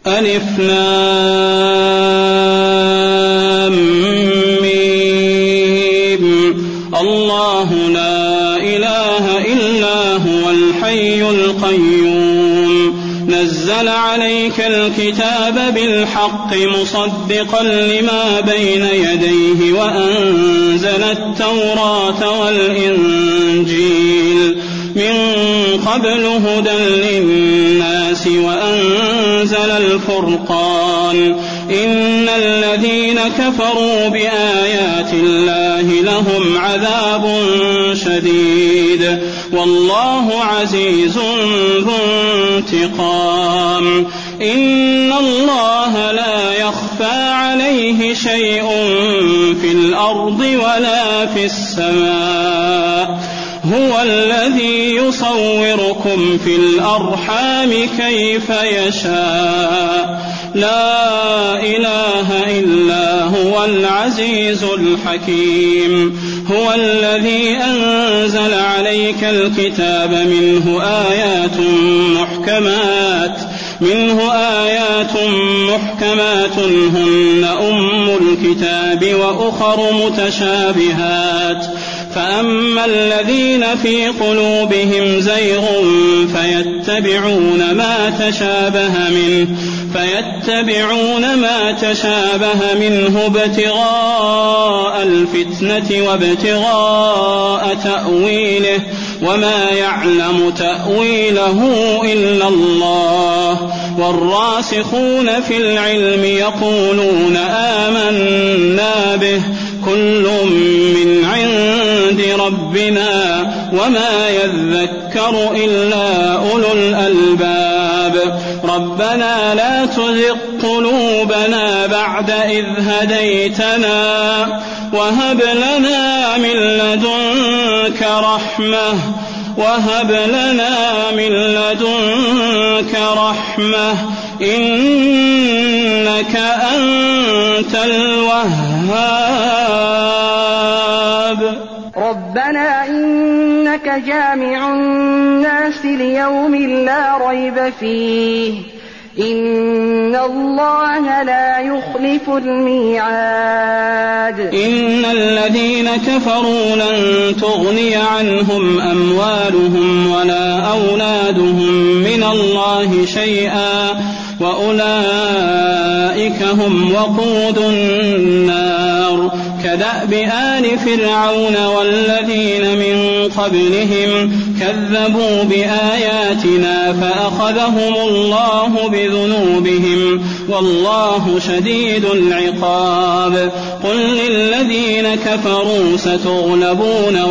ألف لام ميم. الله لا إله إلا هو الحي القيوم نزل عليك الكتاب بالحق مصدقا لما بين يديه وأنزل التوراة والإنجيل من قبل هدى للناس وأنزل الفرقان إن الذين كفروا بآيات الله لهم عذاب شديد والله عزيز ذو انتقام. إن الله لا يخفى عليه شيء في الأرض ولا في السماء هو الذي يصوركم في الأرحام كيف يشاء لا إله إلا هو العزيز الحكيم. هو الذي أنزل عليك الكتاب منه آيات محكمات هن أم الكتاب وأخر متشابهات فأما الذين في قلوبهم زيغ فيتبعون ما تشابه منه ابتغاء الفتنة وابتغاء تأويله وما يعلم تأويله إلا الله. والراسخون في العلم يقولون آمنا به كل من عند ربنا وما يذكر إلا أولو الألباب. ربنا لا تزغ قلوبنا بعد إذ هديتنا وهب لنا من لدنك رحمة إنك أنت الوهاب. ربنا إنك جامع الناس ليوم لا ريب فيه إن الله لا يخلف الميعاد. إن الذين كفروا لن تغني عنهم أموالهم ولا أولادهم من الله شيئا وأولئك هم وقود النار. كدأب آل فرعون والذين من قبلهم كذبوا بآياتنا فأخذهم الله بذنوبهم والله شديد العقاب. قل للذين كفروا ستغلبون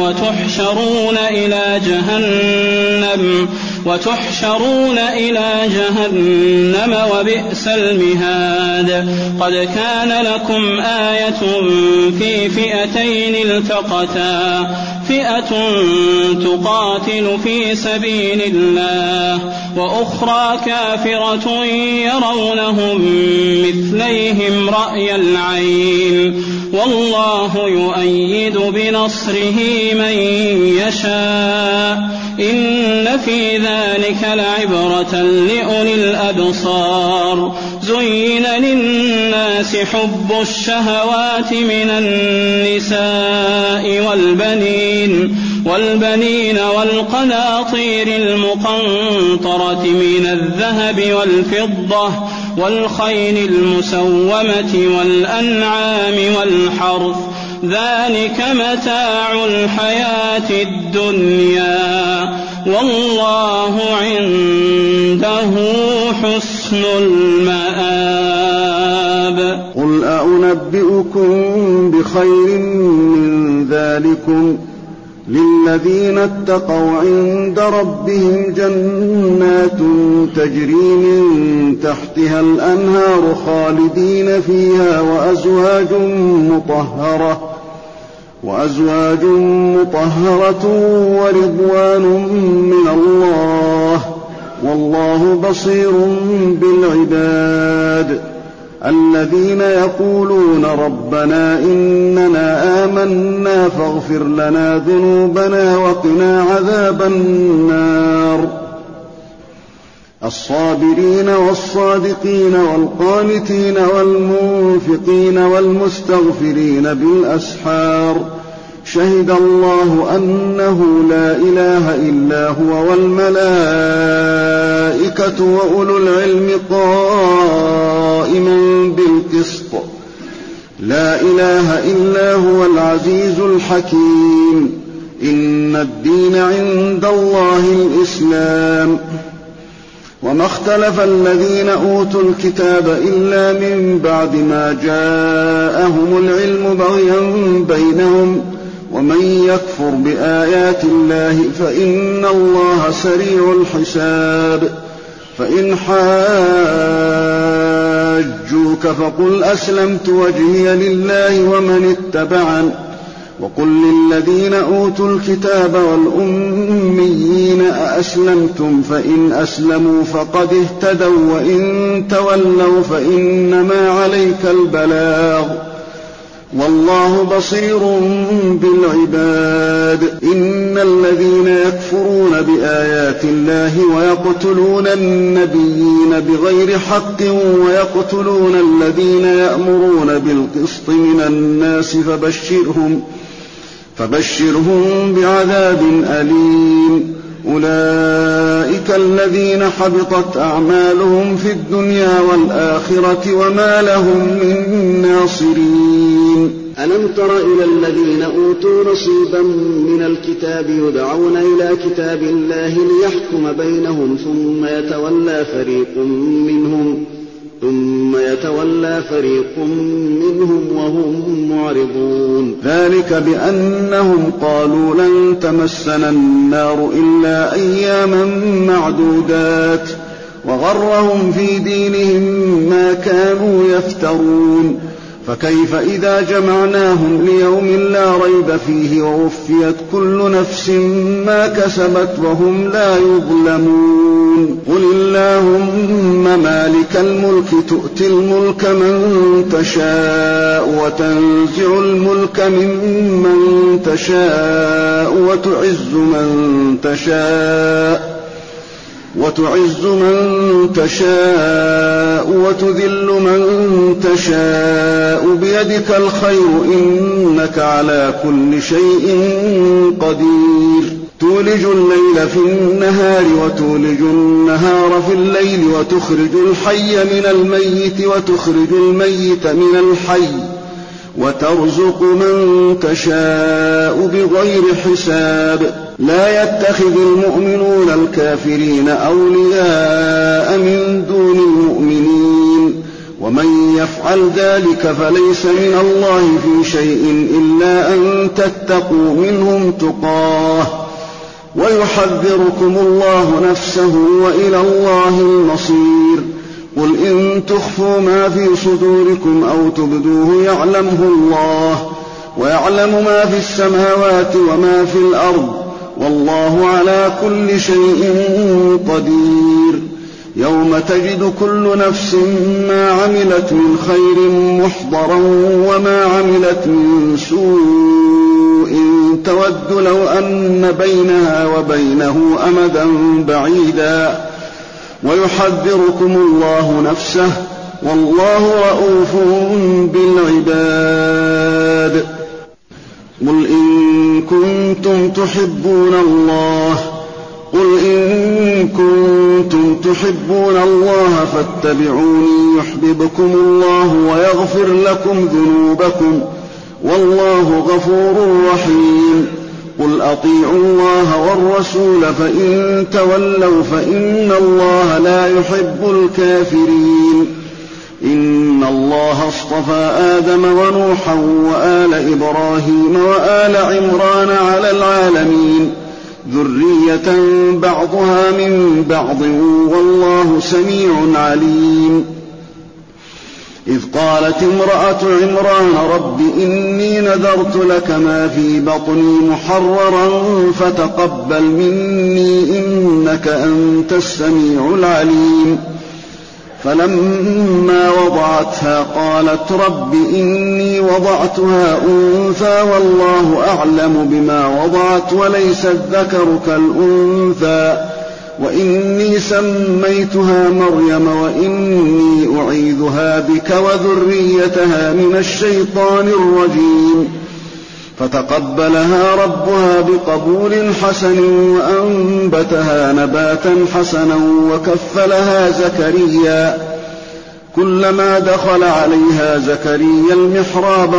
وتحشرون إلى جهنم وبئس المهاد. قد كان لكم آية في فئتين التقتا فئة تقاتل في سبيل الله وأخرى كافرة يرونهم مثليهم رأي العين والله يؤيد بنصره من يشاء. إن في ذلك لعبرة لأولي الأبصار. زين للناس حب الشهوات من النساء والبنين والقناطير المقنطرة من الذهب والفضة والخيل المسومة والأنعام والحرث ذلك متاع الحياة الدنيا والله عنده حسن المآب. قل أنبئكم بخير من ذلكم للذين اتقوا عند ربهم جنات تجري من تحتها الأنهار خالدين فيها وأزواج مطهرة ورضوان من الله والله بصير بالعباد. الذين يقولون ربنا إننا آمنا فاغفر لنا ذنوبنا وقنا عذاب النار. الصابرين والصادقين والقانتين والمنفقين والمستغفرين بالأسحار شهد الله أنه لا إله إلا هو والملائكة وأولو العلم قائما بالقسط لا إله إلا هو العزيز الحكيم إن الدين عند الله الإسلام وما اختلف الذين أوتوا الكتاب إلا من بعد ما جاءهم العلم بغيا بينهم ومن يكفر بآيات الله فإن الله سريع الحساب فإن حاجوك فقل أسلمت وجهي لله ومن اتبعن وقل للذين أوتوا الكتاب والأميين أأسلمتم فإن أسلموا فقد اهتدوا وإن تولوا فإنما عليك البلاغ والله بصير بالعباد إن الذين يكفرون بآيات الله ويقتلون النبيين بغير حق ويقتلون الذين يأمرون بالقسط من الناس فبشرهم بعذاب أليم أولئك الذين حبطت أعمالهم في الدنيا والآخرة وما لهم من ناصرين ألم تر إلى الذين أوتوا نصيبا من الكتاب يدعون إلى كتاب الله ليحكم بينهم ثم يتولى فريق منهم وهم معرضون ذلك بأنهم قالوا لن تمسنا النار إلا أياما معدودات وغرهم في دينهم ما كانوا يفترون فكيف إذا جمعناهم ليوم لا ريب فيه ووفيت كل نفس ما كسبت وهم لا يظلمون قل اللهم مالك الملك تؤتي الملك من تشاء وتنزع الملك ممن تشاء وتعز من تشاء وتذل من تشاء بيدك الخير إنك على كل شيء قدير تولج الليل في النهار وتولج النهار في الليل وتخرج الحي من الميت وتخرج الميت من الحي وترزق من تشاء بغير حساب لا يتخذ المؤمنون الكافرين أولياء من دون المؤمنين ومن يفعل ذلك فليس من الله في شيء إلا أن تتقوا منهم تقاه ويحذركم الله نفسه وإلى الله المصير قل إن تخفوا ما في صدوركم أو تبدوه يعلمه الله ويعلم ما في السماوات وما في الأرض والله على كل شيء قدير يوم تجد كل نفس ما عملت من خير محضرا وما عملت من سوء تود لو أن بينها وبينه أمدا بعيدا ويحذركم الله نفسه والله رءوف بالعباد قل إن كنتم تحبون الله فاتبعوني يحببكم الله ويغفر لكم ذنوبكم والله غفور رحيم قل أطيعوا الله والرسول فإن تولوا فإن الله لا يحب الكافرين إن الله اصطفى آدم ونوحا وآل إبراهيم وآل عمران على العالمين ذرية بعضها من بعض والله سميع عليم إذ قالت امرأة عمران رب إني نذرت لك ما في بطني محررا فتقبل مني إنك أنت السميع العليم فلما وضعتها قالت رب إني وضعتها أنثى والله أعلم بما وضعت وليس الذكر كالأنثى وإني سميتها مريم وإني أعيذها بك وذريتها من الشيطان الرجيم. فتقبلها ربها بقبول حسن وأنبتها نباتا حسنا وكفلها زكريا. كلما دخل عليها زكريا المحراب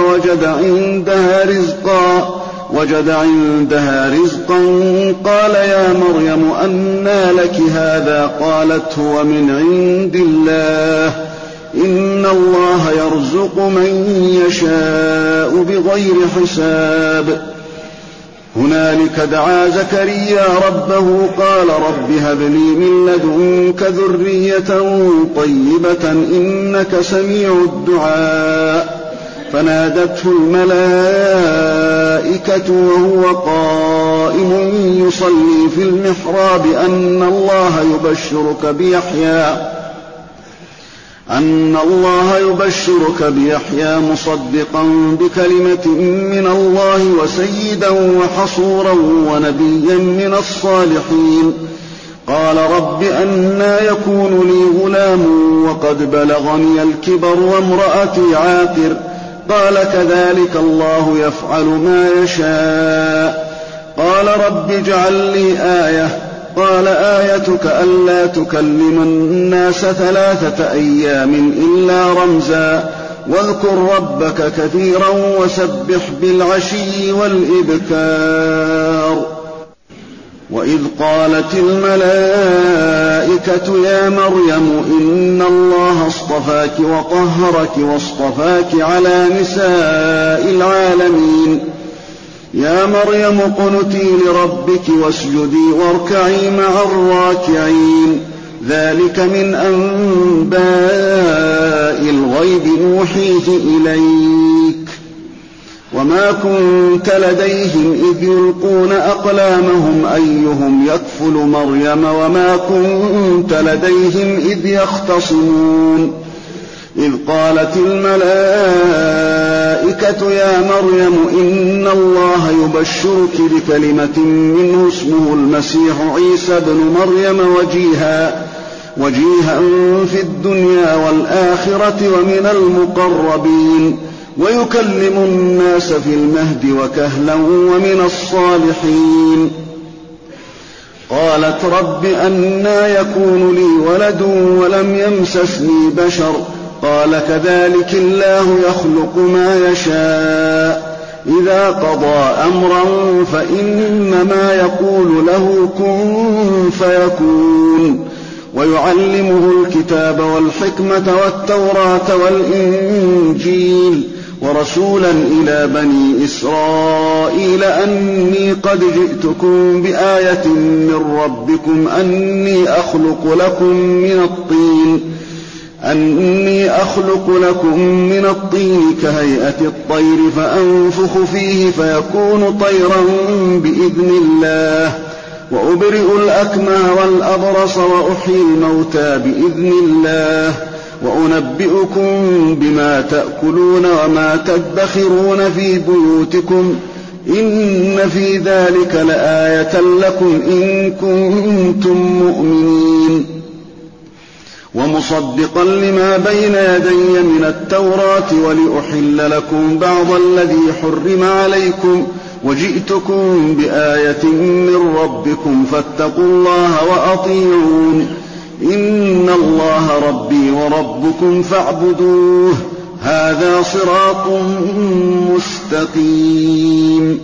وجد عندها رزقا قال يا مريم أنى لك هذا؟ قالت هو من عند الله إن الله يرزق من يشاء بغير حساب. هنالك دعا زكريا ربه قال رب هب لي من لدنك ذرية طيبة إنك سميع الدعاء. فنادته الملائكة وهو قائم يصلي في المحراب أن الله يبشرك بيحيى مصدقا بكلمة من الله وسيدا وحصورا ونبيا من الصالحين. قال رب أنى يكون لي غلام وقد بلغني الكبر وامرأتي عاقر؟ قال كذلك الله يفعل ما يشاء. قال رب اجعل لي آية. قال آيتك ألا تكلم الناس 3 أيام إلا رمزا واذكر ربك كثيرا وسبح بالعشي والإبكار. وإذ قالت الملائكة يا مريم إن الله اصطفاك وطهرك واصطفاك على نساء العالمين. يا مريم اقنتي لربك واسجدي واركعي مع الراكعين. ذلك من أنباء الغيب نوحيه إليك وما كنت لديهم إذ يلقون أقلامهم أيهم يكفل مريم وما كنت لديهم إذ يختصمون. إذ قالت الملائكة يا مريم إن الله يبشرك بكلمة منه اسمه المسيح عيسى ابن مريم وجيها في الدنيا والآخرة ومن المقربين ويكلم الناس في المهد وكهلا ومن الصالحين. قالت رب أنى يكون لي ولد ولم يمسسني بشر؟ قال كذلك الله يخلق ما يشاء إذا قضى أمرا فإنما يقول له كن فيكون. ويعلمه الكتاب والحكمة والتوراة والإنجيل ورسولا إلى بني إسرائيل أني قد جئتكم بآية من ربكم أني أخلق لكم من الطين كهيئة الطير فأنفخ فيه فيكون طيرا بإذن الله وأبرئ الأكمه والأبرص وأحيي الموتى بإذن الله وأنبئكم بما تأكلون وما تدخرون في بيوتكم إن في ذلك لآية لكم إن كنتم مؤمنين. ومصدقا لما بين يدي من التوراة ولأحل لكم بعض الذي حرم عليكم وجئتكم بآية من ربكم فاتقوا الله وأطيعون إن الله ربي وربكم فاعبدوه هذا صراط مستقيم.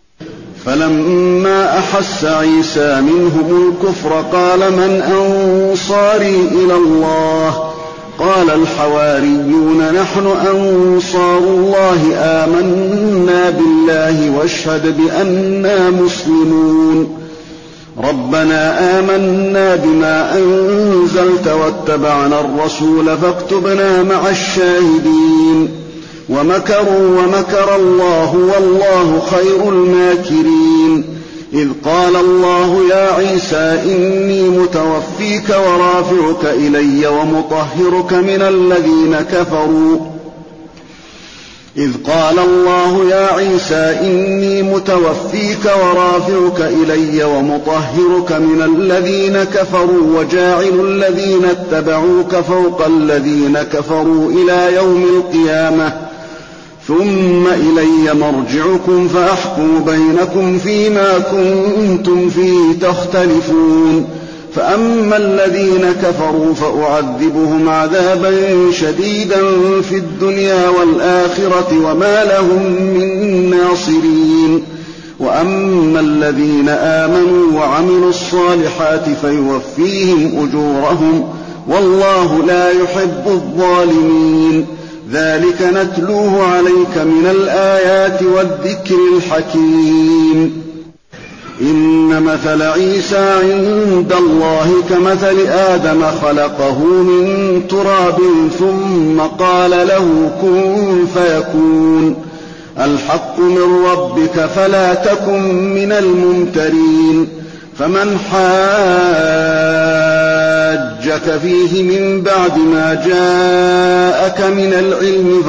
فلما أحس عيسى منهم الكفر قال من أنصاري إلى الله؟ قال الحواريون نحن أنصار الله آمنا بالله واشهد بأننا مسلمون. ربنا آمنا بما أنزلت واتبعنا الرسول فاكتبنا مع الشاهدين. ومكروا ومكر الله والله خير الماكرين. إذ قال الله يا عيسى إني متوفيك ورافعك إلي ومطهرك من الذين كفروا إذ قال الله يا عيسى إني متوفيك ورافعك إلي ومطهرك من الذين كفروا وجاعل الذين اتبعوك فوق الذين كفروا إلى يوم القيامة ثم إلي مرجعكم فأحكم بينكم فيما كنتم فيه تختلفون فأما الذين كفروا فأعذبهم عذابا شديدا في الدنيا والآخرة وما لهم من ناصرين وأما الذين آمنوا وعملوا الصالحات فيوفيهم أجورهم والله لا يحب الظالمين ذلك نتلوه عليك من الآيات والذكر الحكيم إن مثل عيسى عند الله كمثل آدم خلقه من تراب ثم قال له كن فيكون الحق من ربك فلا تكن من الممترين فمن حاجك فيه من بعد ما جاءك من العلم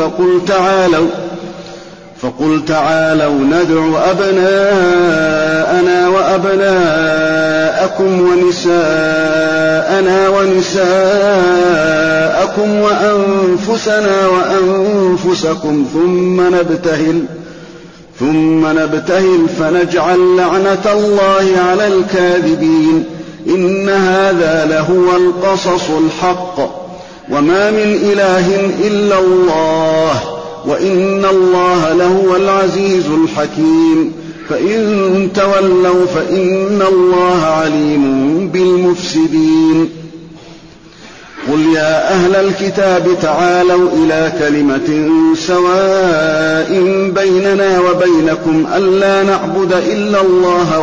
فقل تعالوا ندع أبناءنا وأبناءكم ونساءنا ونساءكم وأنفسنا وأنفسكم ثم نبتهل فنجعل لعنة الله على الكاذبين إن هذا لهو القصص الحق وما من إله إلا الله وإن الله لهو العزيز الحكيم فإن تولوا فإن الله عليم بالمفسدين قل يا أهل الكتاب تعالوا إلى كلمة سواء بيننا وبينكم ألا نعبد إلا الله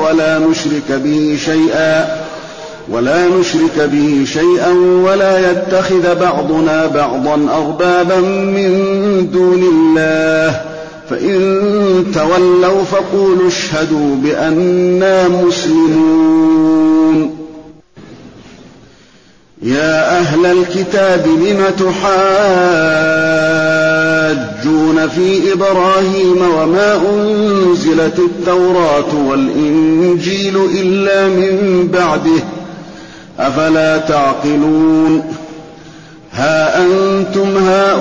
ولا نشرك به شيئا ولا يتخذ بعضنا بعضا أربابا من دون الله فإن تولوا فقولوا اشهدوا بأننا مسلمون يا أهل الكتاب لم تحاجون في إبراهيم وما أنزلت التوراة والإنجيل إلا من بعده أفلا تعقلون ها أنتم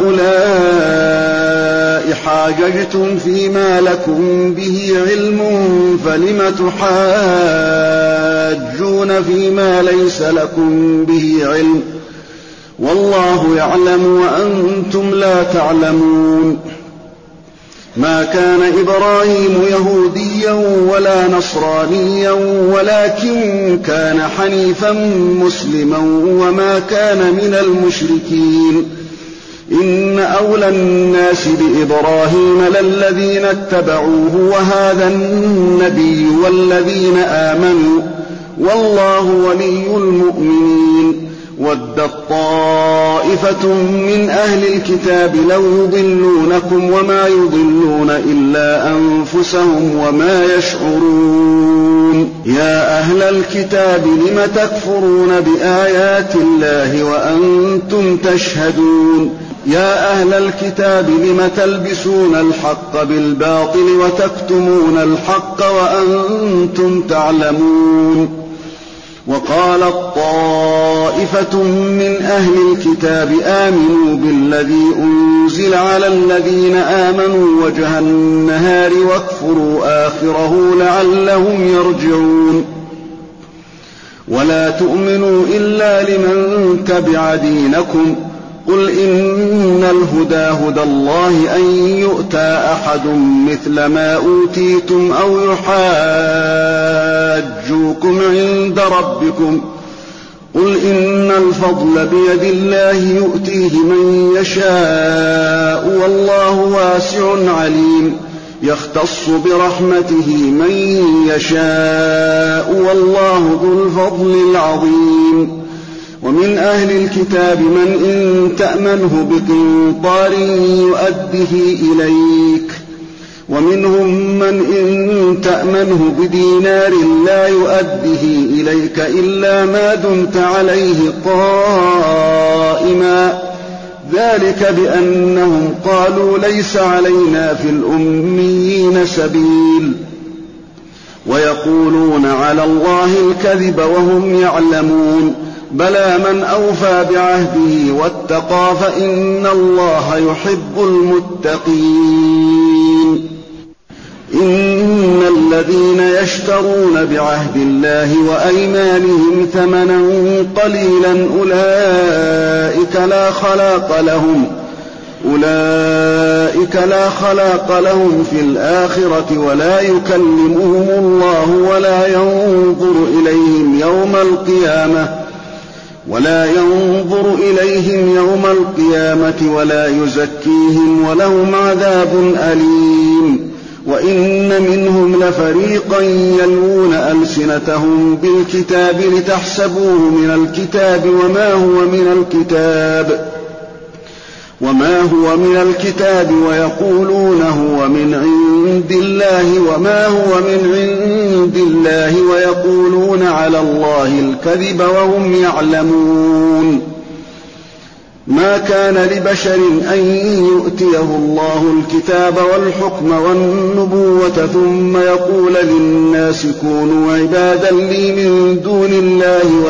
هؤلاء حاججتم فيما لكم به علم فلم تحاجون فيما ليس لكم به علم والله يعلم وأنتم لا تعلمون ما كان إبراهيم يهوديا ولا نصرانيا ولكن كان حنيفا مسلما وما كان من المشركين إن أولى الناس بإبراهيم للذين اتبعوه وهذا النبي والذين آمنوا والله ولي المؤمنين ودت طائفة من أهل الكتاب لو يضلونكم وما يضلون إلا أنفسهم وما يشعرون يا أهل الكتاب لم تكفرون بآيات الله وأنتم تشهدون يا أهل الكتاب لم تلبسون الحق بالباطل وتكتمون الحق وأنتم تعلمون وقالت طائفة من أهل الكتاب آمنوا بالذي أنزل على الذين آمنوا وجه النهار واكفروا آخره لعلهم يرجعون ولا تؤمنوا إلا لمن تبع دينكم قل إن الهدى هدى الله أن يؤتى أحد مثل ما أوتيتم أو يحاجوكم عند ربكم قل إن الفضل بيد الله يؤتيه من يشاء والله واسع عليم يختص برحمته من يشاء والله ذو الفضل العظيم ومن أهل الكتاب من إن تأمنه بقنطار يؤده إليك ومنهم من إن تأمنه بدينار لا يؤده إليك إلا ما دمت عليه قائما ذلك بأنهم قالوا ليس علينا في الأميين سبيل ويقولون على الله الكذب وهم يعلمون بلى من أوفى بعهده واتقى فإن الله يحب المتقين إن الذين يشترون بعهد الله وأيمانهم ثمنا قليلا أولئك لا خلاق لهم في الآخرة ولا يكلمهم الله ولا ينظر إليهم يوم القيامة ولا يزكيهم ولهم عذاب أليم وإن منهم لفريقا يلوون ألسنتهم بالكتاب لتحسبوه من الكتاب وما هو من الكتاب ويقولون هو من عند الله وما هو من عند الله ويقولون على الله الكذب وهم يعلمون ما كان لبشر أن يؤتيه الله الكتاب والحكم والنبوة ثم يقول للناس كونوا عبادا لي من دون الله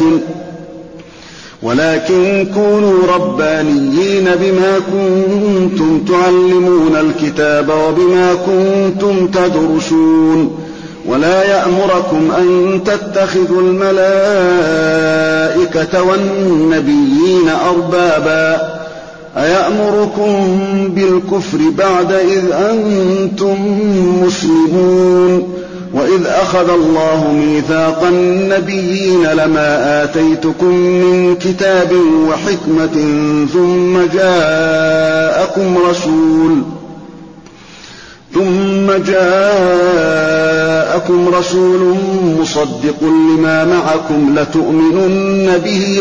ولكن كونوا ربانيين بما كنتم تعلمون الكتاب وبما كنتم تدرسون ولا يأمركم أن تتخذوا الملائكة والنبيين أربابا أيأمركم بالكفر بعد إذ أنتم مسلمون وإذ أخذ الله ميثاق النبيين لما آتيتكم من كتاب وحكمة ثم جاءكم رسول مصدق لما معكم لتؤمنن به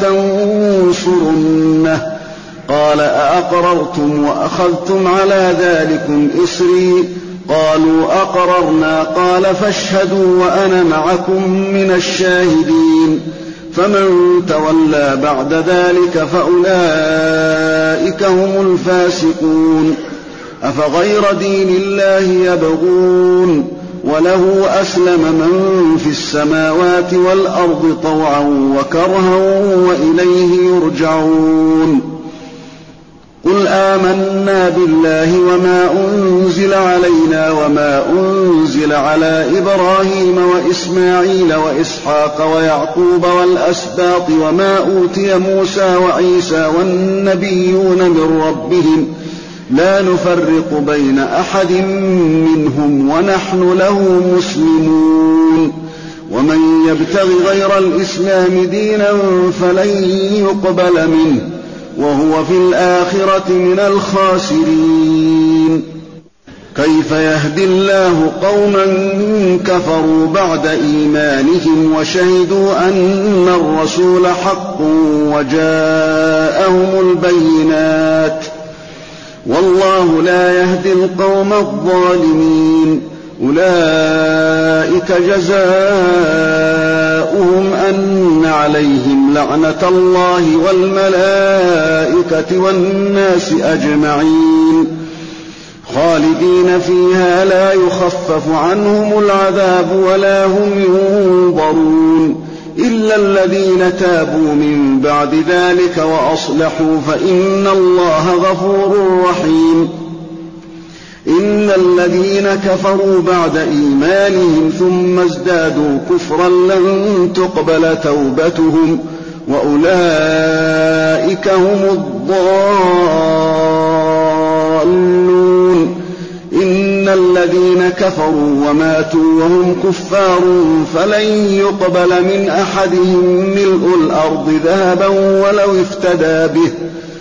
ولتنصرنه قال أأقررتم وأخذتم على ذلكم إصري قالوا أقررنا قال فاشهدوا وأنا معكم من الشاهدين فمن تولى بعد ذلك فأولئك هم الفاسقون أفغير دين الله يبغون وله أسلم من في السماوات والأرض طوعا وكرها وإليه يرجعون قل آمنا بالله وما أنزل علينا وما أنزل على إبراهيم وإسماعيل وإسحاق ويعقوب والأسباط وما أوتي موسى وعيسى والنبيون من ربهم لا نفرق بين أحد منهم ونحن له مسلمون ومن يبتغ غير الإسلام دينا فلن يقبل منه وهو في الآخرة من الخاسرين كيف يهدي الله قوما كفروا بعد إيمانهم وشهدوا أن الرسول حق وجاءهم البينات والله لا يهدي القوم الظالمين أولئك جزاؤهم أن عليهم لعنة الله والملائكة والناس أجمعين خالدين فيها لا يخفف عنهم العذاب ولا هم ينظرون إلا الذين تابوا من بعد ذلك وأصلحوا فإن الله غفور رحيم إن الذين كفروا بعد إيمانهم ثم ازدادوا كفرا لن تقبل توبتهم وأولئك هم الضالون إن الذين كفروا وماتوا وهم كفار فلن يقبل من أحدهم ملء الأرض ذهبا ولو افتدى به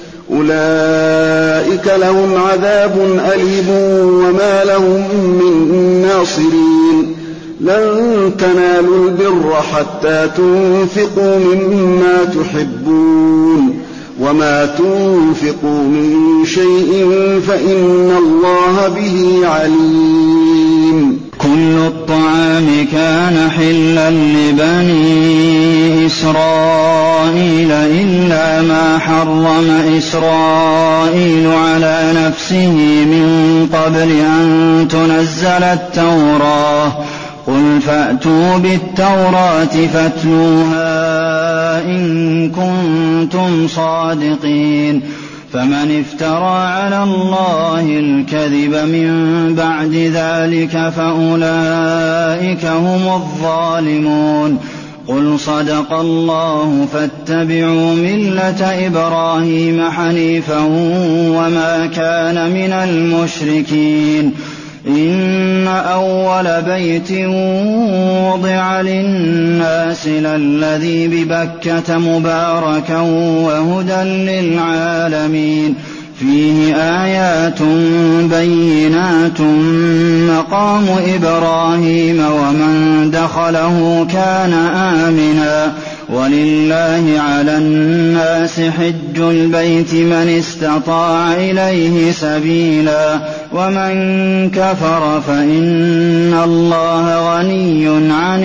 أولئك لهم عذاب أليم وما لهم من ناصرين لن تنالوا البر حتى تنفقوا مما تحبون وما تنفقوا من شيء فإن الله به عليم كل الطعام كان حلا لبني إسرائيل إلا ما حرم إسرائيل على نفسه من قبل أن تنزل التوراة قل فأتوا بالتوراة فاتلوها إن كنتم صادقين فمن افترى على الله الكذب من بعد ذلك فأولئك هم الظالمون قل صدق الله فاتبعوا ملة إبراهيم حنيفا وما كان من المشركين إن أول بيت وضع للناس للذي ببكة مباركا وهدى للعالمين فيه آيات بينات مقام إبراهيم ومن دخله كان آمنا ولله على الناس حج البيت من استطاع إليه سبيلا ومن كفر فإن الله غني عن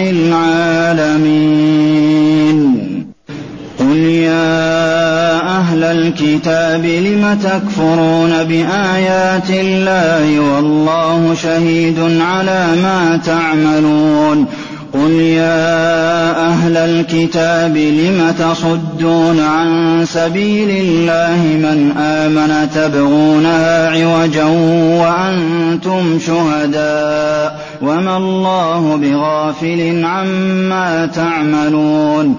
العالمين قل يا أهل الكتاب لم تكفرون بآيات الله والله شهيد على ما تعملون قل يا أهل الكتاب لم تصدون عن سبيل الله من آمن تبغونها عوجا وأنتم شهداء وما الله بغافل عما تعملون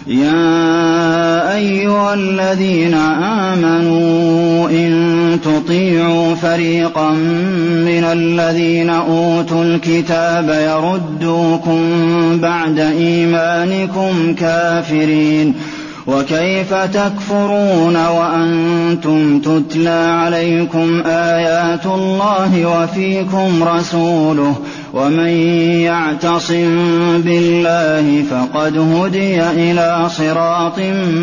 يا أيها الذين آمنوا إن تطيعوا فريقا من الذين أوتوا الكتاب يردوكم بعد إيمانكم كافرين وكيف تكفرون وأنتم تتلى عليكم آيات الله وفيكم رسوله ومن يعتصم بالله فقد هدي إلى صراط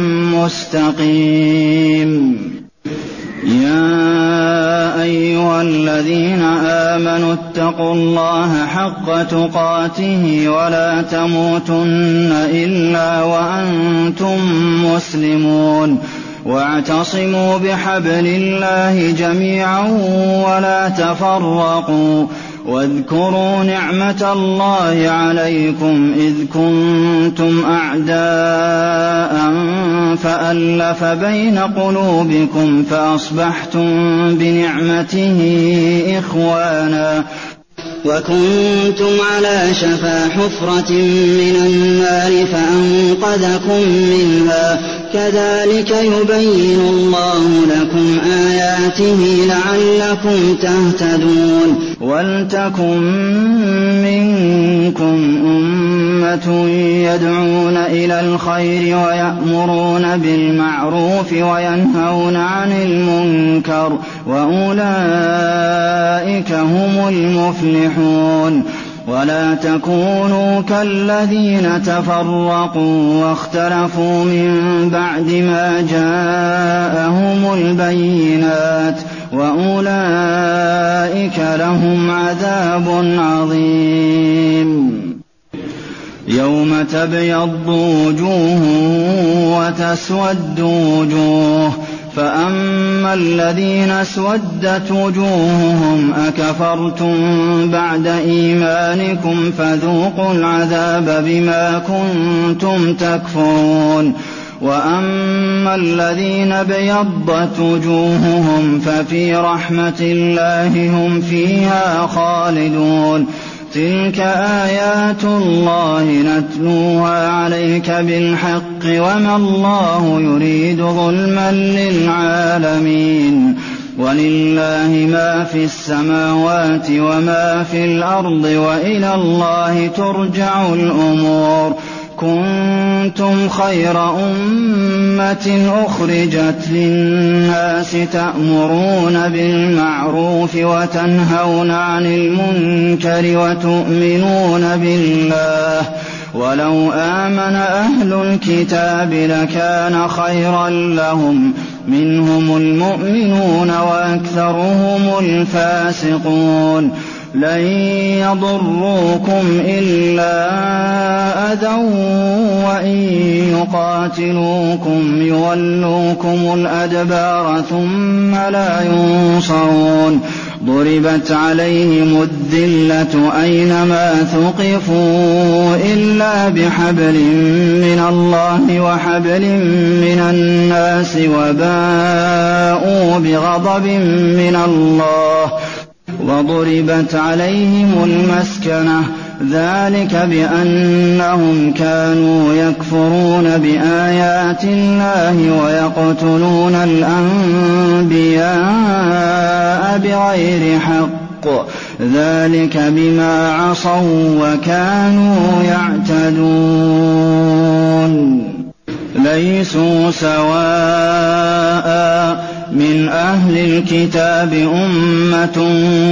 مستقيم يا أيها الذين آمنوا اتقوا الله حق تقاته ولا تموتن إلا وأنتم مسلمون واعتصموا بحبل الله جميعا ولا تفرقوا واذكروا نعمة الله عليكم إذ كنتم أعداء فألف بين قلوبكم فأصبحتم بنعمته إخوانا وكنتم على شفا حفرة من النار فأنقذكم منها كذلك يبين الله لكم آياته لعلكم تهتدون ولتكن منكم أمة يدعون إلى الخير ويأمرون بالمعروف وينهون عن المنكر وأولئك هم المفلحون ولا تكونوا كالذين تفرقوا واختلفوا من بعد ما جاءهم البينات وأولئك لهم عذاب عظيم يوم تبيض وجوه وتسود وجوه فأما الذين اسودت وجوههم أكفرتم بعد إيمانكم فذوقوا العذاب بما كنتم تكفرون وأما الذين ابيضت وجوههم ففي رحمة الله هم فيها خالدون تلك آيات الله نتلوها عليك بالحق وما الله يريد ظلما للعالمين ولله ما في السماوات وما في الأرض وإلى الله ترجع الأمور كنتم خير أمة أخرجت للناس تأمرون بالمعروف وتنهون عن المنكر وتؤمنون بالله ولو آمن أهل الكتاب لكان خيرا لهم منهم المؤمنون وأكثرهم الفاسقون لن يضروكم إلا أذى وإن يقاتلوكم يولوكم الأدبار ثم لا ينصرون ضربت عليهم الذلة أينما ثقفوا إلا بحبل من الله وحبل من الناس وباءوا بغضب من الله وضربت عليهم المسكنة ذلك بأنهم كانوا يكفرون بآيات الله ويقتلون الأنبياء بغير حق ذلك بما عصوا وكانوا يعتدون ليسوا سواء من أهل الكتاب أمة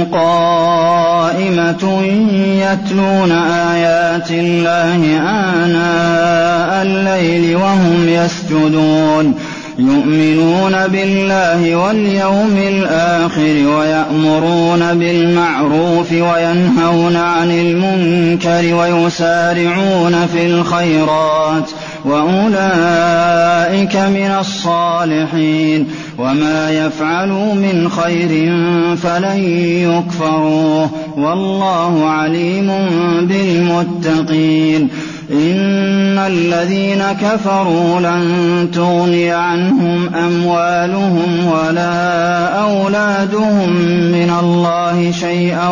قائمة يتلون آيات الله آناء الليل وهم يسجدون يؤمنون بالله واليوم الآخر ويأمرون بالمعروف وينهون عن المنكر ويسارعون في الخيرات وأولئك من الصالحين وما يفعلوا من خير فلن يكفروه والله عليم بالمتقين إن الذين كفروا لن تغني عنهم أموالهم ولا أولادهم من الله شيئا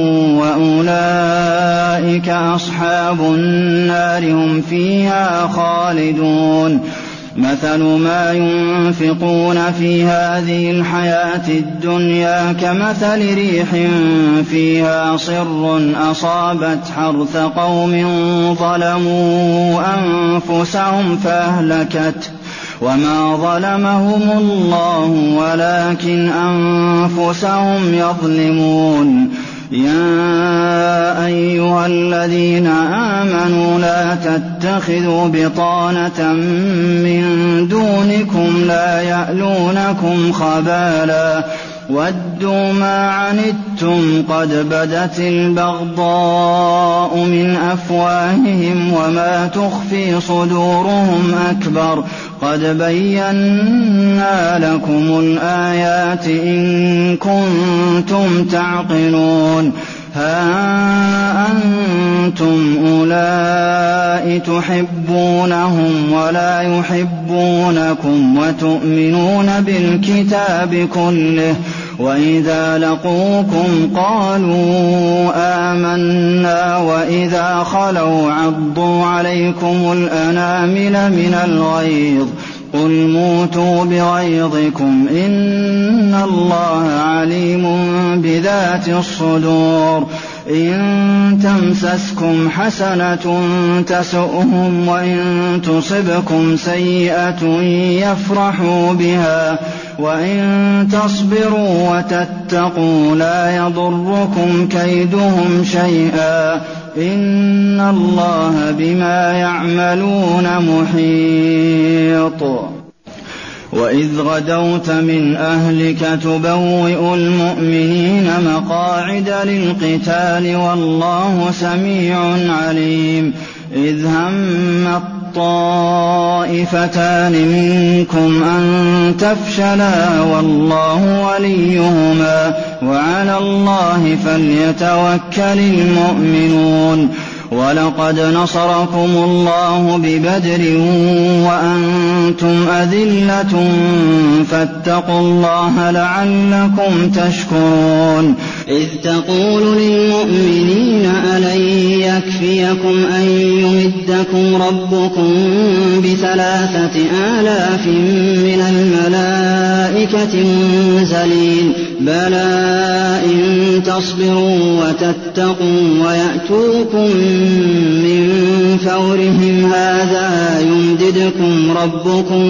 وأولئك أصحاب النار هم فيها خالدون مثل ما ينفقون في هذه الحياة الدنيا كمثل ريح فيها صر أصابت حرث قوم ظلموا أنفسهم فأهلكته وما ظلمهم الله ولكن أنفسهم يظلمون يا أيها الذين آمنوا لا تتخذوا بطانة من دونكم لا يألونكم خبالا ودوا ما عنتم قد بدت البغضاء من أفواههم وما تخفي صدورهم أكبر قد بينا لكم الآيات إن كنتم تعقلون ها أنتم أولئك تحبونهم ولا يحبونكم وتؤمنون بالكتاب كله وإذا لقوكم قالوا آمنا وإذا خلوا عضوا عليكم الأنامل من الغيظ قل موتوا بغيظكم إن الله عليم بذات الصدور إن تمسسكم حسنة تسؤهم وإن تصبكم سيئة يفرحوا بها وإن تصبروا وتتقوا لا يضركم كيدهم شيئا إن الله بما يعملون محيط وإذ غدوت من أهلك تبوئ المؤمنين مقاعد للقتال والله سميع عليم إذ هم طائفتان منكم أن تفشلا والله وليهما وعلى الله فليتوكل المؤمنون ولقد نصركم الله ببدر وأنتم أذلة فاتقوا الله لعلكم تشكرون إذ تقول للمؤمنين ألن يكفيكم أن يمدكم ربكم ب3,000 من الملائكة منزلين بلى إن تصبروا وتتقوا ويأتوكم من فورهم هذا يمددكم ربكم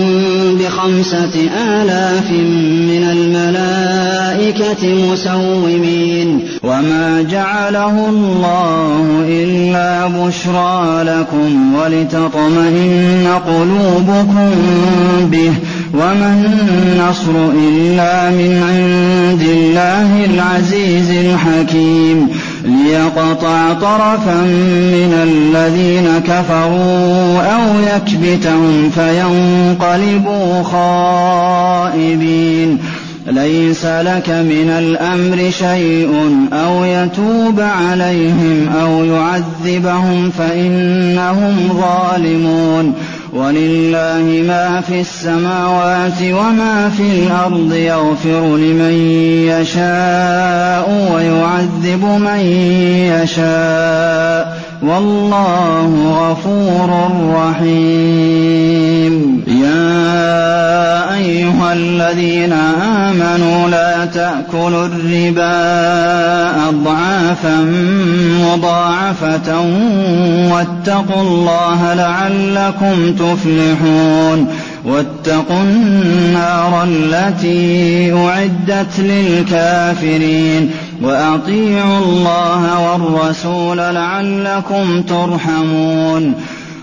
ب5,000 من الملائكة مسومين وما جعله الله إلا بشرى لكم ولتطمئن قلوبكم به وما النصر إلا من عند الله العزيز الحكيم ليقطع طرفا من الذين كفروا أو يكبتهم فينقلبوا خائبين ليس لك من الأمر شيء أو يتوب عليهم أو يعذبهم فإنهم ظالمون ولله ما في السماوات وما في الأرض يغفر لمن يشاء ويعذب من يشاء والله غفور رحيم يا أيها الذين آمنوا لا تأكلوا الربا أضعافا مضاعفة واتقوا الله لعلكم تفلحون واتقوا النار التي أعدت للكافرين وأطيعوا الله والرسول لعلكم ترحمون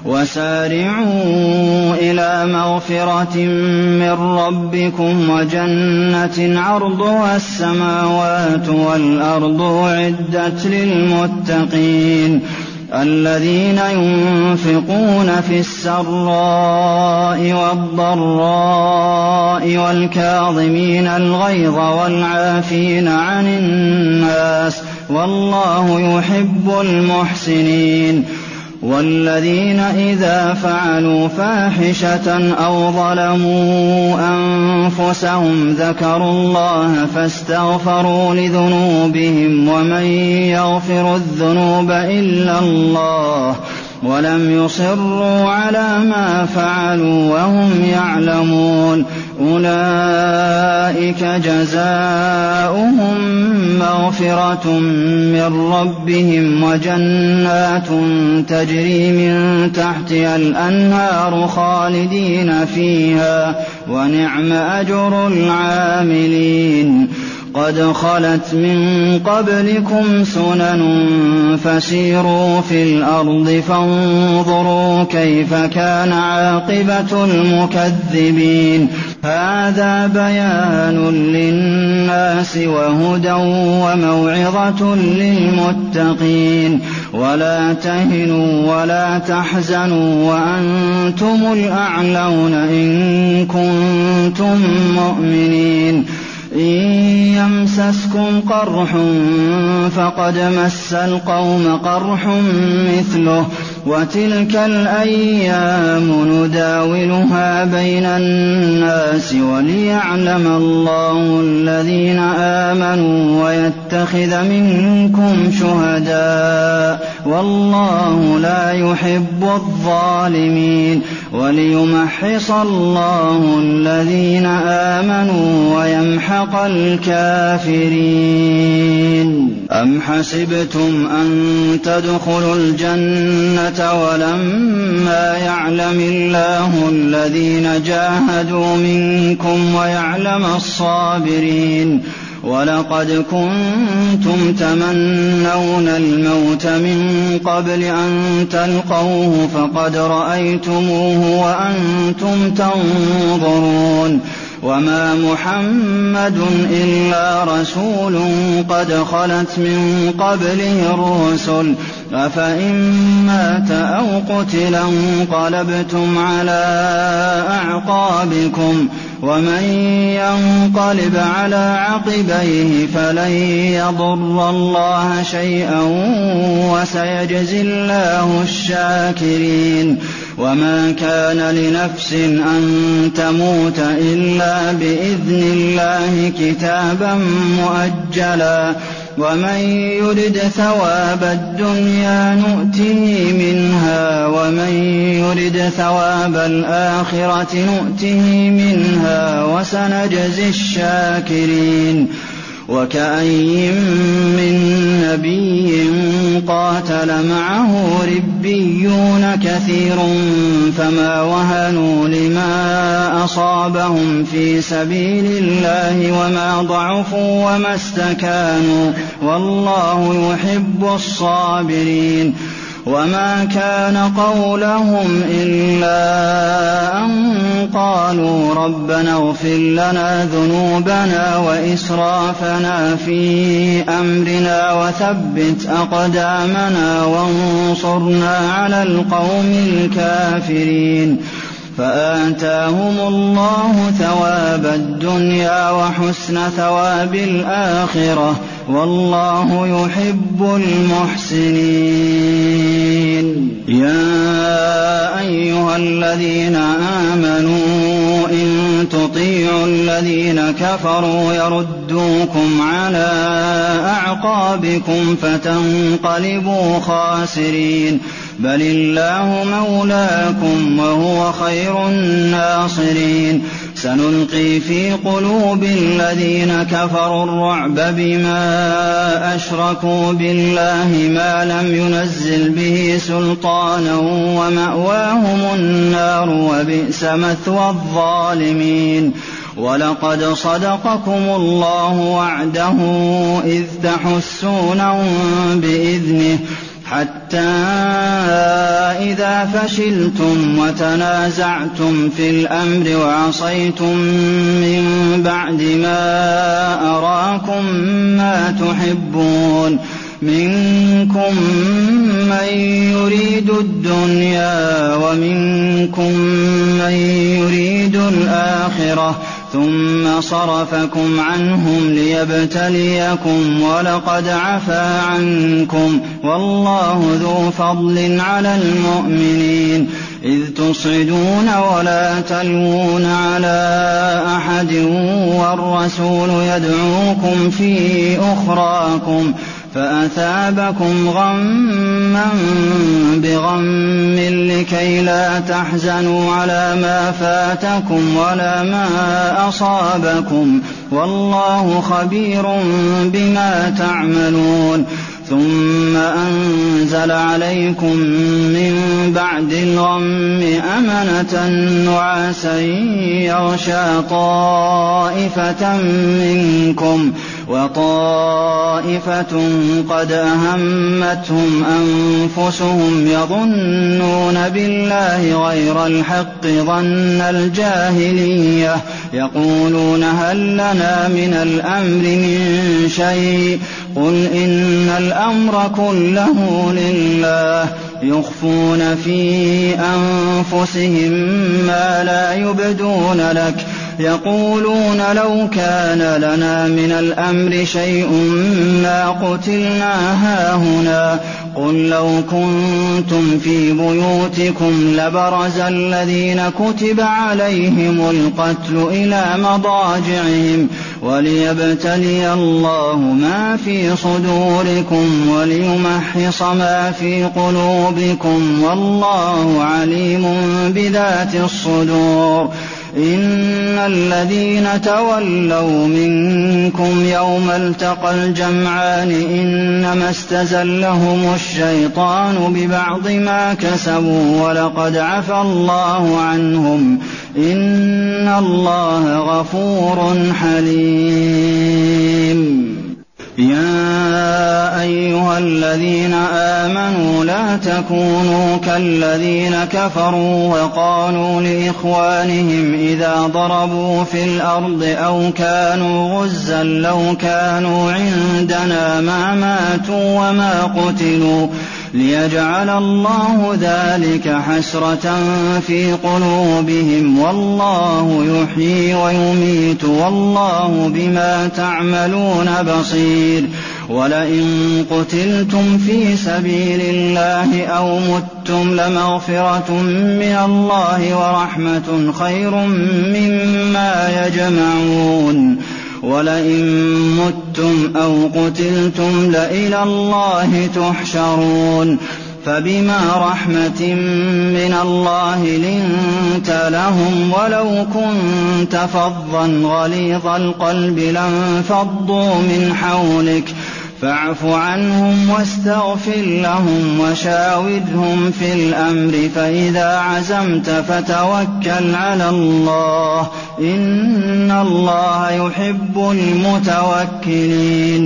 وسارعوا إلى مغفرة من ربكم وجنة عرضها السماوات والأرض أعدت للمتقين الذين ينفقون في السراء والضراء والكاظمين الغيظ والعافين عن الناس والله يحب المحسنين والذين إذا فعلوا فاحشة أو ظلموا أنفسهم ذكروا الله فاستغفروا لذنوبهم ومن يغفر الذنوب إلا الله ولم يصروا على ما فعلوا وهم يعلمون أولئك جزاؤهم مغفرة من ربهم وجنات تجري من تحتها الأنهار خالدين فيها ونعم أجر العاملين قد خلت من قبلكم سنن فسيروا في الأرض فانظروا كيف كان عاقبة المكذبين هذا بيان للناس وهدى وموعظة للمتقين ولا تهنوا ولا تحزنوا وأنتم الأعلون إن كنتم مؤمنين إن يمسسكم قرح فقد مس القوم قرح مثله وتلك الأيام نداولها بين الناس وليعلم الله الذين آمنوا ويتخذ منكم شهداء والله لا يحب الظالمين وليمحص الله الذين آمنوا ويمحق الكافرين أم حسبتم أن تدخلوا الجنة ولما يعلم الله الذين جاهدوا منكم ويعلم الصابرين ولقد كنتم تمنون الموت من قبل أن تلقوه فقد رأيتموه وأنتم تنظرون وما محمد إلا رسول قد خلت من قبله الرسل أفإن مات أو قتلا انقلبتم على أعقابكم ومن ينقلب على عقبيه فلن يضر الله شيئا وسيجزي الله الشاكرين وما كان لنفس أن تموت إلا بإذن الله كتابا مؤجلا ومن يرد ثواب الدنيا نؤته منها ومن يرد ثواب الآخرة نؤته منها وسنجزي الشاكرين وكأي من نبي قاتل معه ربيون كثير فما وهنوا لما أصابهم في سبيل الله وما ضعفوا وما استكانوا والله يحب الصابرين وما كان قولهم إلا أن قالوا ربنا اغفر لنا ذنوبنا وإسرافنا في أمرنا وثبت أقدامنا وانصرنا على القوم الكافرين فآتاهم الله ثواب الدنيا وحسن ثواب الآخرة والله يحب المحسنين. يا أيها الذين آمنوا إن تطيعوا الذين كفروا يردوكم على أعقابكم فتنقلبوا خاسرين بل الله مولاكم وهو خير الناصرين. سنلقي في قلوب الذين كفروا الرعب بما أشركوا بالله ما لم ينزل به سلطانا ومأواهم النار وبئس مثوى الظالمين. ولقد صدقكم الله وعده إذ تحسونهم بإذنه حتى إذا فشلتم وتنازعتم في الأمر وعصيتم من بعد ما أراكم ما تحبون منكم من يريد الدنيا ومنكم من يريد الآخرة ثم صرفكم عنهم ليبتليكم ولقد عفا عنكم والله ذو فضل على المؤمنين. إذ تصعدون ولا تلوون على أحد والرسول يدعوكم في أخراكم فأثابكم غما بغم لكي لا تحزنوا على ما فاتكم ولا ما أصابكم والله خبير بما تعملون. ثم أنزل عليكم من بعد الغم أمنة نعاسا يغشى طائفة منكم وطائفة قد أهمتهم أنفسهم يظنون بالله غير الحق ظن الجاهلية يقولون هل لنا من الأمر من شيء قل إن الأمر كله لله يخفون في أنفسهم ما لا يبدون لك يقولون لو كان لنا من الأمر شيء ما قتلنا هاهنا قل لو كنتم في بيوتكم لبرز الذين كتب عليهم القتل إلى مضاجعهم وليبتلي الله ما في صدوركم وليمحص ما في قلوبكم والله عليم بذات الصدور. إن الذين تولوا منكم يوم التقى الجمعان إنما استزلهم الشيطان ببعض ما كسبوا ولقد عفى الله عنهم إن الله غفور حليم. يا أيها الذين آمنوا لا تكونوا كالذين كفروا وقالوا لإخوانهم إذا ضربوا في الأرض أو كانوا غزا لو كانوا عندنا ما ماتوا وما قتلوا ليجعل الله ذلك حسرة في قلوبهم والله يحيي ويميت والله بما تعملون بصير. ولئن قتلتم في سبيل الله أو متم لمغفرة من الله ورحمة خير مما يجمعون. ولئن متم أو قتلتم لإلى الله تحشرون. فبما رحمة من الله لنت لهم ولو كنت فظا غليظ القلب لانفضوا من حولك فاعف عنهم واستغفر لهم وشاورهم في الأمر فإذا عزمت فتوكل على الله إن الله يحب المتوكلين.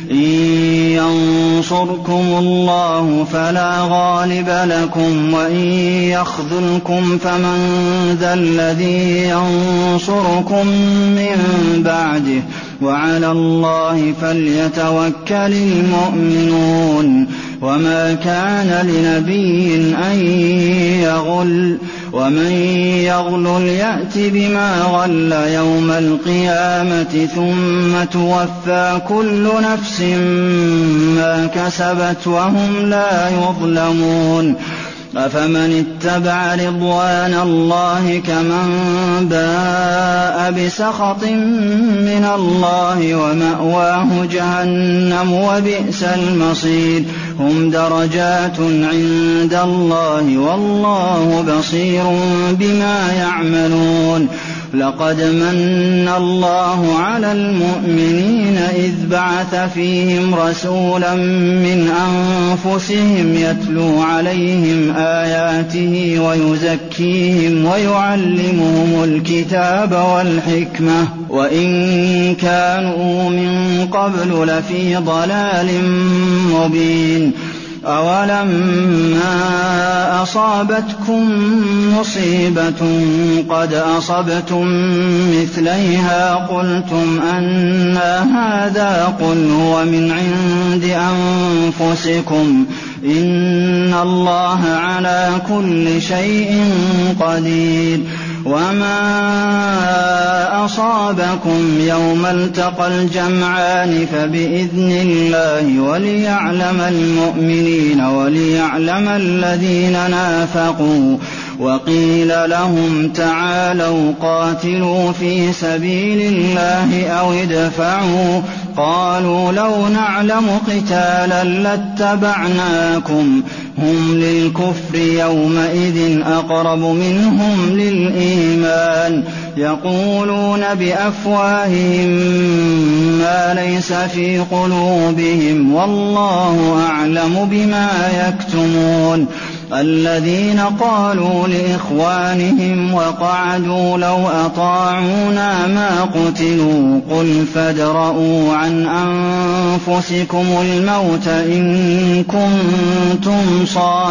إن ينصركم الله فلا غالب لكم وإن يخذلكم فمن ذا الذي ينصركم من بعده وعلى الله فليتوكل المؤمنون وما كان لنبي أن يغل ومن يغلل يأت بما غل يوم القيامة ثم توفى كل نفس ما كسبت وهم لا يظلمون أفمن اتبع رضوان الله كمن باء بسخط من الله ومأواه جهنم وبئس المصير هم درجات عند الله والله بصير بما يعملون لقد من الله على المؤمنين إذ بعث فيهم رسولا من أنفسهم يتلو عليهم آياته ويزكيهم ويعلمهم الكتاب والحكمة وإن كانوا من قبل لفي ضلال مبين أولما أصابتكم مصيبة قد أصبتم مثليها قلتم أنى هذا قل هو من عند أنفسكم إن الله على كل شيء قدير وما أصابكم يوم التقى الجمعان فبإذن الله وليعلم المؤمنين وليعلم الذين نافقوا وقيل لهم تعالوا قاتلوا في سبيل الله أو ادفعوا قالوا لو نعلم قتالا لاتبعناكم هم للكفر يومئذ أقرب منهم للإيمان يقولون بأفواههم ما ليس في قلوبهم والله أعلم بما يكتمون الذين قالوا لإخوانهم وقعدوا لو أطاعونا ما قتلوا قل فادرءوا عن أنفسكم الموت إن كنتم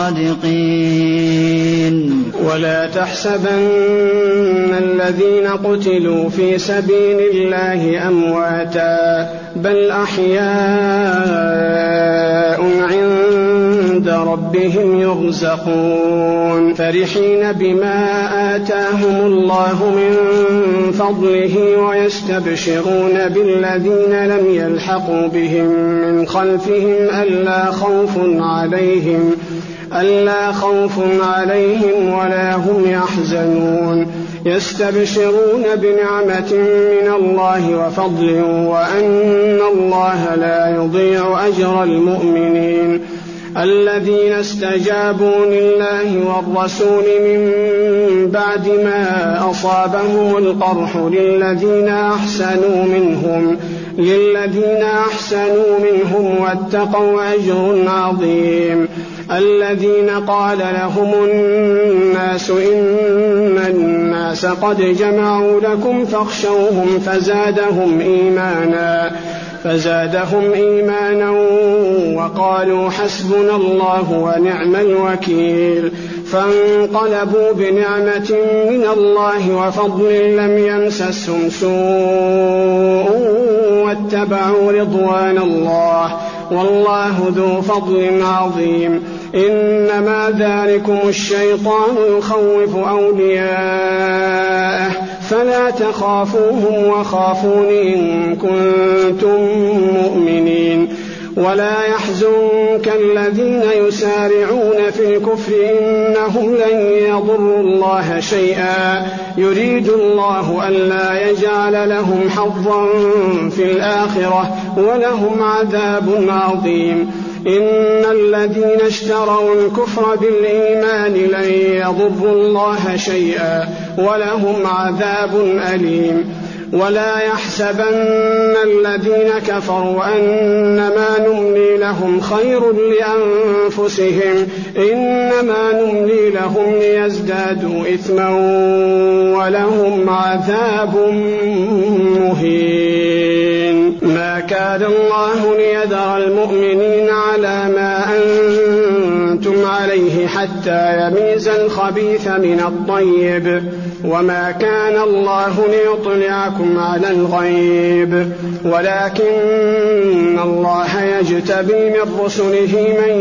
صادقين ولا تحسبن الذين قتلوا في سبيل الله أمواتا بل أحياء عند ربهم يرزقون فرحين بما آتاهم الله من فضله ويستبشرون بالذين لم يلحقوا بهم من خلفهم ألا خوف عليهم ولا هم يحزنون يستبشرون بنعمة من الله وفضل وأن الله لا يضيع أجر المؤمنين الذين استجابوا لله والرسول من بعد ما أصابهم القرح للذين أحسنوا منهم واتقوا أجر عظيم الذين قال لهم الناس إن الناس قد جمعوا لكم فاخشوهم فزادهم إيمانا وقالوا حسبنا الله ونعم الوكيل فانقلبوا بنعمة من الله وفضل لم يمسسهم سوء واتبعوا رضوان الله والله ذو فضل عظيم إنما ذلكم الشيطان يخوف أولياءه فلا تخافوهم وخافون إن كنتم مؤمنين ولا يحزنك الذين يسارعون في الكفر إنهم لن يضروا الله شيئا يريد الله ألا يجعل لهم حظا في الآخرة ولهم عذاب عظيم إن الذين اشتروا الكفر بالإيمان لن يضروا الله شيئا ولهم عذاب أليم ولا يحسبن الذين كفروا أنما نملي لهم خير لأنفسهم إنما نملي لهم ليزدادوا إثما ولهم عذاب مهين ما كان الله ليذر المؤمنين على ما أنتم عليه حتى يميز الخبيث من الطيب وما كان الله ليطلعكم على الغيب ولكن الله يجتبي من رسله من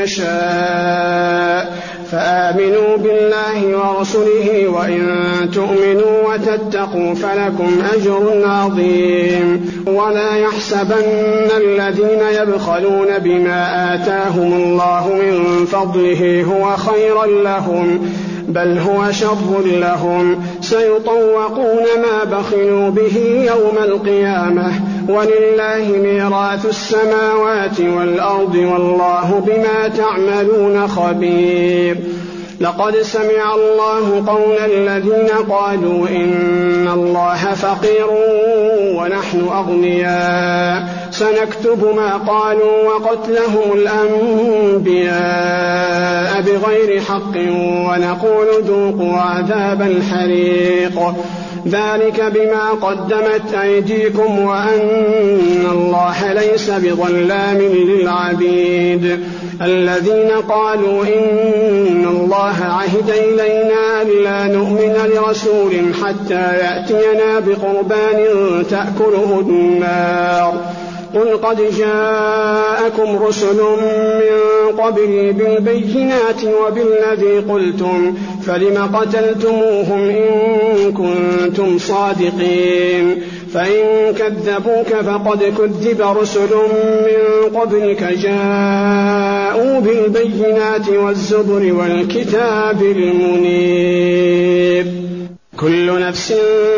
يشاء فآمنوا بالله ورسله وإن تؤمنوا وتتقوا فلكم أجر عظيم ولا يحسبن الذين يبخلون بما آتاهم الله من فضله هو خيرا لهم بل هو شر لهم سيطوقون ما بخلوا به يوم القيامة ولله ميراث السماوات والأرض والله بما تعملون خبير لقد سمع الله قول الذين قالوا إن الله فقير ونحن أغنياء سنكتب ما قالوا وقتلهم الأنبياء بغير حق ونقول ذوقوا عذاب الحريق ذلك بما قدمت أيديكم وأن الله ليس بظلام للعبيد الذين قالوا إن الله عهد إلينا ألا نؤمن لرسول حتى يأتينا بقربان تأكله النار قل قد جاءكم رسل من قبلي بالبينات وبالذي قلتم فلم قتلتموهم إن كنتم صادقين فإن كذبوك فقد كذب رسل من قبلك جاءوا بالبينات والزبر والكتاب المنير كل نفس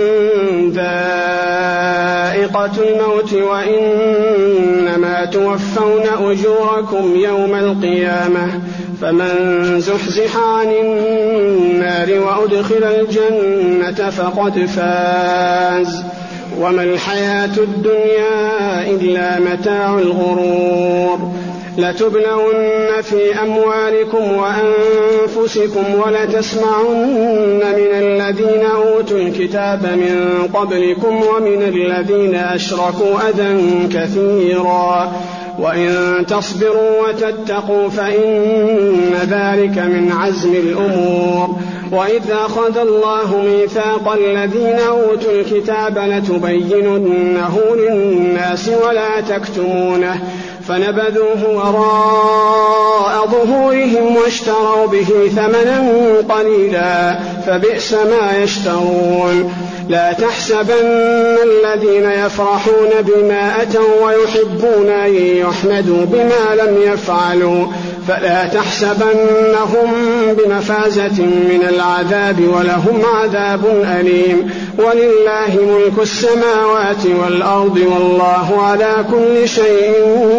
ذائقة الموت وإنما توفون أجوركم يوم القيامة فمن زحزح عن النار وأدخل الجنة فقد فاز وما الحياة الدنيا إلا متاع الغرور لتبلون في أموالكم وأنفسكم ولتسمعن من الذين أوتوا الكتاب من قبلكم ومن الذين أشركوا أذى كثيرا وإن تصبروا وتتقوا فإن ذلك من عزم الأمور وإذ أخذ الله ميثاق الذين أوتوا الكتاب لتبيننه للناس ولا تكتمونه فنبذوه وراء ظهورهم واشتروا به ثمنا قليلا فبئس ما يشترون لا تحسبن الذين يفرحون بما أتوا ويحبون أن يحمدوا بما لم يفعلوا فلا تحسبنهم بمفازة من العذاب ولهم عذاب أليم ولله ملك السماوات والأرض والله على كل شيء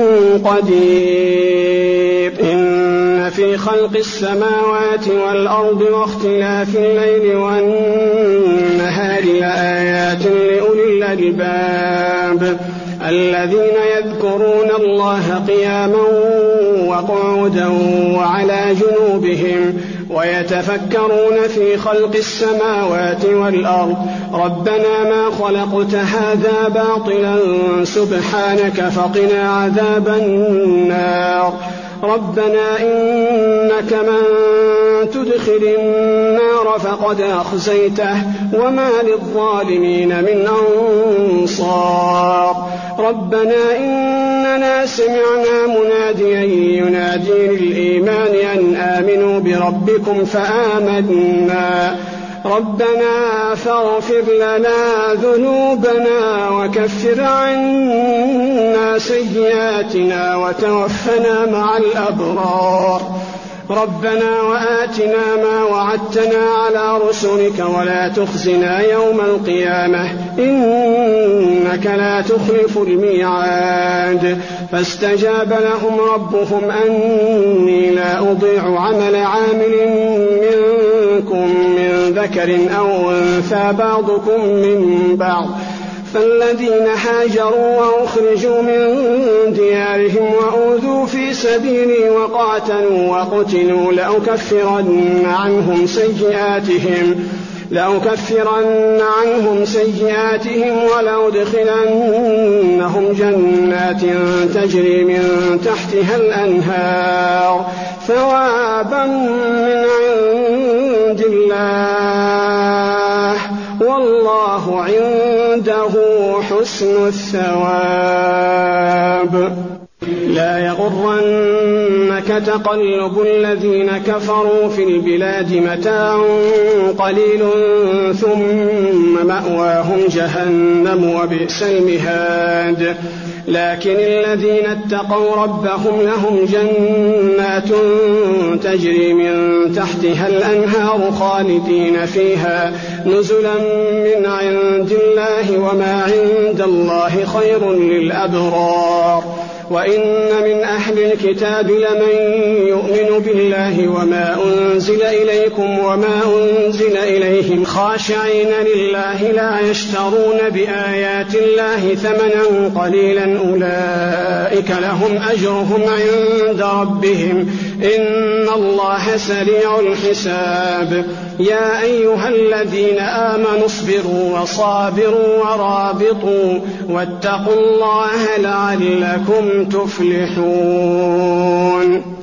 قدير إن في خلق السماوات والأرض واختلاف الليل والنهار لآيات لأولي الألباب الذين يذكرون الله قياما وقعودا وعلى جنوبهم ويتفكرون في خلق السماوات والأرض ربنا ما خلقت هذا باطلا سبحانك فقنا عذاب النار ربنا إنك من تدخل النار فقد أخزيته وما للظالمين من أنصار ربنا إننا سمعنا مناديا ينادي للإيمان أن آمنوا بربكم فآمنا ربنا فاغفر لنا ذنوبنا وكفر عنا سيئاتنا وتوفنا مع الأبرار ربنا وآتنا ما وعدتنا على رسلك ولا تخزنا يوم القيامة إنك لا تخلف الميعاد فاستجاب لهم ربهم أني لا أضيع عمل عامل منكم من ذكر أو أنثى بعضكم من بعض فالذين هاجروا وأخرجوا من ديارهم وأوذوا في سبيلي وقاتلوا وقتلوا لأكفرن عنهم سيئاتهم ولأدخلنهم لهم جنات تجري من تحتها الأنهار ثوابا من عند الله والله عنده حسن الثواب. لا يغرنك تقلب الذين كفروا في البلاد متاع قليل ثم مأواهم جهنم وبئس المهاد. لكن الذين اتقوا ربهم لهم جنات تجري من تحتها الأنهار خالدين فيها نزلا من عند الله وما عند الله خير للأبرار. وإن من أهل الكتاب لمن يؤمن بالله وما أنزل إليكم وما أنزل إليهم خاشعين لله لا يشترون بآيات الله ثمنا قليلا أولئك لهم أجرهم عند ربهم إن الله سريع الحساب. يا أيها الذين آمنوا اصبروا وصابروا ورابطوا واتقوا الله لعلكم تفلحون.